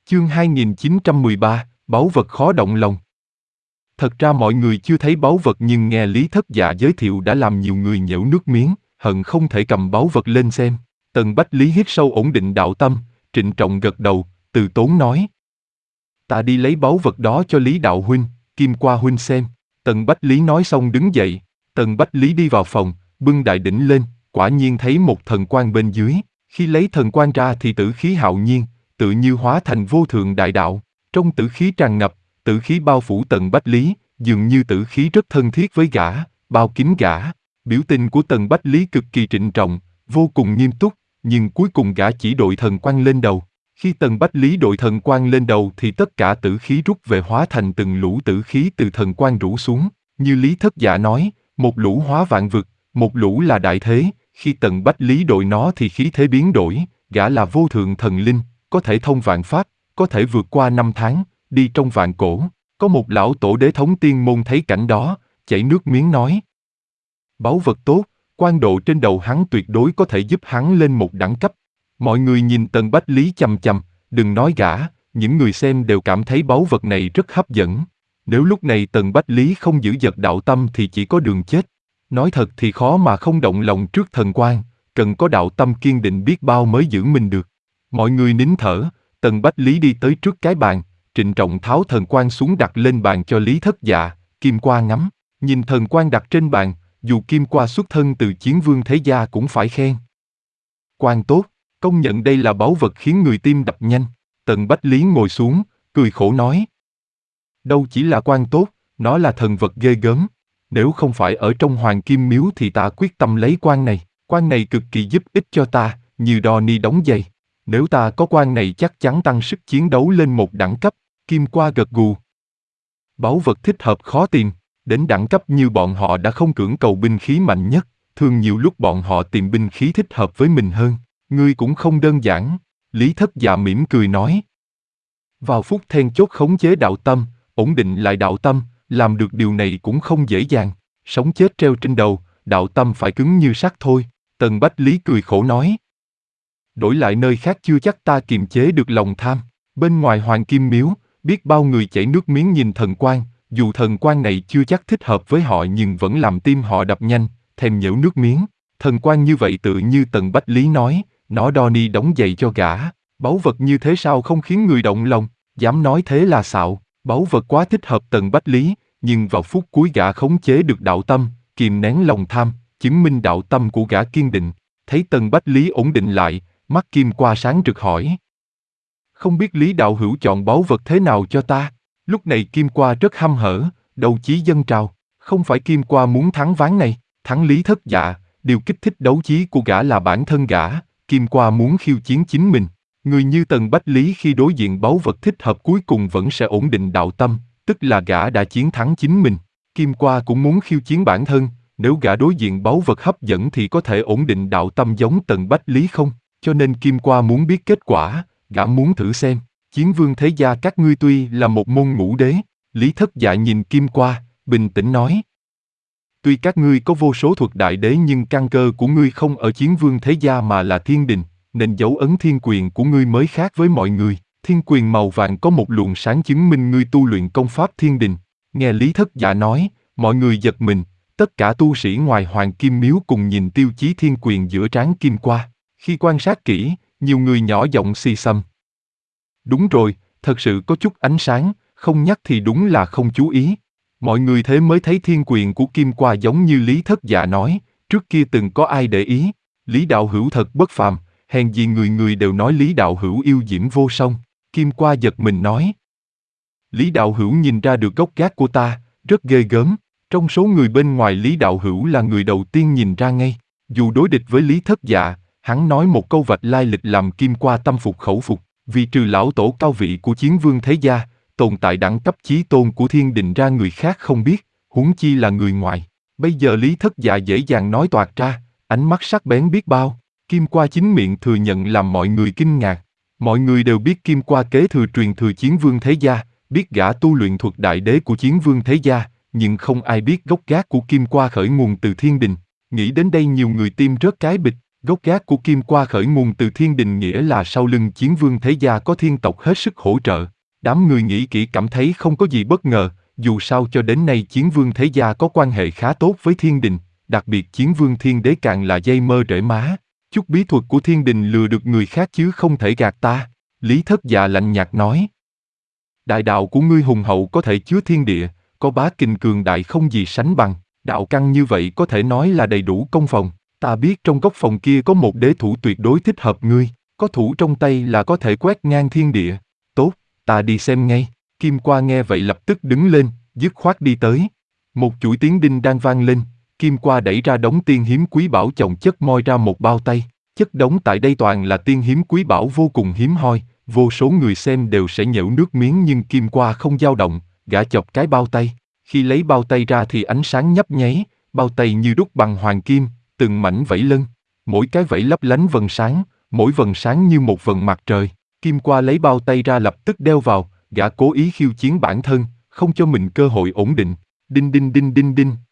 Chương 2913, báu vật khó động lòng. Thật ra mọi người chưa thấy báu vật nhưng nghe Lý Thất Dạ giới thiệu đã làm nhiều người nhễu nước miếng, hận không thể cầm báu vật lên xem. Tần Bách Lý hít sâu ổn định đạo tâm, trịnh trọng gật đầu, từ tốn nói. Ta đi lấy báu vật đó cho Lý Đạo Huynh, Kim Qua Huynh xem. Tần Bách Lý nói xong đứng dậy, Tần Bách Lý đi vào phòng, bưng đại đỉnh lên, quả nhiên thấy một thần quan bên dưới. Khi lấy thần quan ra thì tử khí hạo nhiên, tự như hóa thành vô thượng đại đạo. Trong tử khí tràn ngập, tử khí bao phủ Tần Bách Lý, dường như tử khí rất thân thiết với gã, bao kín gã. Biểu tình của Tần Bách Lý cực kỳ trịnh trọng, vô cùng nghiêm túc, nhưng cuối cùng gã chỉ đội thần quan lên đầu. Khi Tần Bách Lý đội thần quan lên đầu thì tất cả tử khí rút về hóa thành từng lũ tử khí từ thần quan rủ xuống. Như Lý Thất Dạ nói, một lũ hóa vạn vực, một lũ là đại thế. Khi Tần Bách Lý đội nó thì khí thế biến đổi, gã là vô thượng thần linh, có thể thông vạn pháp, có thể vượt qua 5 tháng, đi trong vạn cổ. Có một lão tổ đế thống tiên môn thấy cảnh đó, chảy nước miếng nói. Báu vật tốt, quan độ trên đầu hắn tuyệt đối có thể giúp hắn lên một đẳng cấp. Mọi người nhìn Tần Bách Lý chằm chằm, đừng nói gã, những người xem đều cảm thấy báu vật này rất hấp dẫn. Nếu lúc này Tần Bách Lý không giữ giật đạo tâm thì chỉ có đường chết. Nói thật thì khó mà không động lòng trước thần quan, cần có đạo tâm kiên định biết bao mới giữ mình được. Mọi người nín thở, Tần Bách Lý đi tới trước cái bàn, trịnh trọng tháo thần quan xuống đặt lên bàn cho Lý Thất Dạ, Kim Qua ngắm, nhìn thần quan đặt trên bàn, dù Kim Qua xuất thân từ Chiến Vương thế gia cũng phải khen. Quan tốt, công nhận đây là báu vật khiến người tim đập nhanh. Tần Bách Lý ngồi xuống, cười khổ nói. Đâu chỉ là quan tốt, nó là thần vật ghê gớm. Nếu không phải ở trong Hoàng Kim Miếu thì ta quyết tâm lấy quan này cực kỳ giúp ích cho ta, như đo ni đóng giày. Nếu ta có quan này chắc chắn tăng sức chiến đấu lên một đẳng cấp. Kim Qua gật gù. Báu vật thích hợp khó tìm, đến đẳng cấp như bọn họ đã không cưỡng cầu binh khí mạnh nhất, thường nhiều lúc bọn họ tìm binh khí thích hợp với mình hơn. Ngươi cũng không đơn giản, Lý Thất Dạ mỉm cười nói. Vào phút then chốt khống chế đạo tâm, ổn định lại đạo tâm, làm được điều này cũng không dễ dàng. Sống chết treo trên đầu, đạo tâm phải cứng như sắt thôi. Tần Bách Lý cười khổ nói. Đổi lại nơi khác chưa chắc ta kiềm chế được lòng tham. Bên ngoài Hoàng Kim Miếu, biết bao người chảy nước miếng nhìn thần quan, dù thần quan này chưa chắc thích hợp với họ nhưng vẫn làm tim họ đập nhanh, thèm nhễu nước miếng. Thần quan như vậy tự như Tần Bách Lý nói, nó đo ni đóng giày cho gã. Báu vật như thế sao không khiến người động lòng, dám nói thế là xạo. Báu vật quá thích hợp Tần Bách Lý, nhưng vào phút cuối gã khống chế được đạo tâm, kìm nén lòng tham, chứng minh đạo tâm của gã kiên định. Thấy Tần Bách Lý ổn định lại, mắt Kim Qua sáng rực hỏi. Không biết Lý đạo hữu chọn báu vật thế nào cho ta? Lúc này Kim Qua rất hăm hở, đấu chí dâng trào. Không phải Kim Qua muốn thắng ván này, thắng Lý Thất Dạ, điều kích thích đấu chí của gã là bản thân gã. Kim Qua muốn khiêu chiến chính mình. Người như Tần Bách Lý khi đối diện báu vật thích hợp cuối cùng vẫn sẽ ổn định đạo tâm, tức là gã đã chiến thắng chính mình. Kim Qua cũng muốn khiêu chiến bản thân, nếu gã đối diện báu vật hấp dẫn thì có thể ổn định đạo tâm giống Tần Bách Lý không? Cho nên Kim Qua muốn biết kết quả, gã muốn thử xem. Chiến Vương thế gia các ngươi tuy là một môn ngũ đế, Lý Thất Dạ nhìn Kim Qua, bình tĩnh nói. Tuy các ngươi có vô số thuật đại đế nhưng căn cơ của ngươi không ở Chiến Vương thế gia mà là thiên đình, nên dấu ấn thiên quyền của ngươi mới khác với mọi người. Thiên quyền màu vàng có một luồng sáng chứng minh ngươi tu luyện công pháp thiên đình. Nghe Lý Thất Dạ nói, mọi người giật mình, tất cả tu sĩ ngoài Hoàng Kim Miếu cùng nhìn tiêu chí thiên quyền giữa trán Kim Qua. Khi quan sát kỹ, nhiều người nhỏ giọng xì xầm. Đúng rồi, thật sự có chút ánh sáng, không nhắc thì đúng là không chú ý. Mọi người thế mới thấy thiên quyền của Kim Qua giống như Lý Thất Dạ nói, trước kia từng có ai để ý. Lý đạo hữu thật bất phàm, hèn gì người người đều nói Lý đạo hữu yêu diễm vô song. Kim Qua giật mình nói. Lý đạo hữu nhìn ra được gốc gác của ta, rất ghê gớm. Trong số người bên ngoài Lý đạo hữu là người đầu tiên nhìn ra ngay. Dù đối địch với Lý Thất Dạ, hắn nói một câu vạch lai lịch làm Kim Qua tâm phục khẩu phục. Vì trừ lão tổ cao vị của Chiến Vương thế gia, tồn tại đẳng cấp chí tôn của thiên đình ra người khác không biết, huống chi là người ngoài. Bây giờ Lý Thất Dạ dễ dàng nói toạc ra, ánh mắt sắc bén biết bao. Kim Qua chính miệng thừa nhận làm mọi người kinh ngạc. Mọi người đều biết Kim Qua kế thừa truyền thừa Chiến Vương thế gia, biết gã tu luyện thuật đại đế của Chiến Vương thế gia, nhưng không ai biết gốc gác của Kim Qua khởi nguồn từ thiên đình. Nghĩ đến đây nhiều người tim rớt cái bịch. Gốc gác của Kim Qua khởi nguồn từ thiên đình, nghĩa là sau lưng Chiến Vương Thế Gia có thiên tộc hết sức hỗ trợ. Đám người nghĩ kỹ cảm thấy không có gì bất ngờ, dù sao cho đến nay Chiến Vương Thế Gia có quan hệ khá tốt với thiên đình, đặc biệt Chiến Vương Thiên Đế càng là dây mơ rễ má. Chút bí thuật của thiên đình lừa được người khác chứ không thể gạt ta. Lý Thất Dạ lạnh nhạt nói. Đại đạo của ngươi hùng hậu có thể chứa thiên địa, có bá kình cường đại không gì sánh bằng, đạo căn như vậy có thể nói là đầy đủ công phòng. Ta biết trong góc phòng kia có một đế thủ tuyệt đối thích hợp ngươi, có thủ trong tay là có thể quét ngang thiên địa. Tốt, ta đi xem ngay. Kim Qua nghe vậy lập tức đứng lên, dứt khoát đi tới. Một chuỗi tiếng đinh đang vang lên, Kim Qua đẩy ra đống tiên hiếm quý bảo chồng chất moi ra một bao tay. Chất đống tại đây toàn là tiên hiếm quý bảo vô cùng hiếm hoi, vô số người xem đều sẽ nhễu nước miếng nhưng Kim Qua không dao động, gã chọc cái bao tay. Khi lấy bao tay ra thì ánh sáng nhấp nháy, bao tay như đúc bằng hoàng kim, từng mảnh vảy lân. Mỗi cái vảy lấp lánh vầng sáng, mỗi vầng sáng như một vầng mặt trời. Kim Qua lấy bao tay ra lập tức đeo vào, gã cố ý khiêu chiến bản thân, không cho mình cơ hội ổn định. Đinh đinh đinh đinh đinh,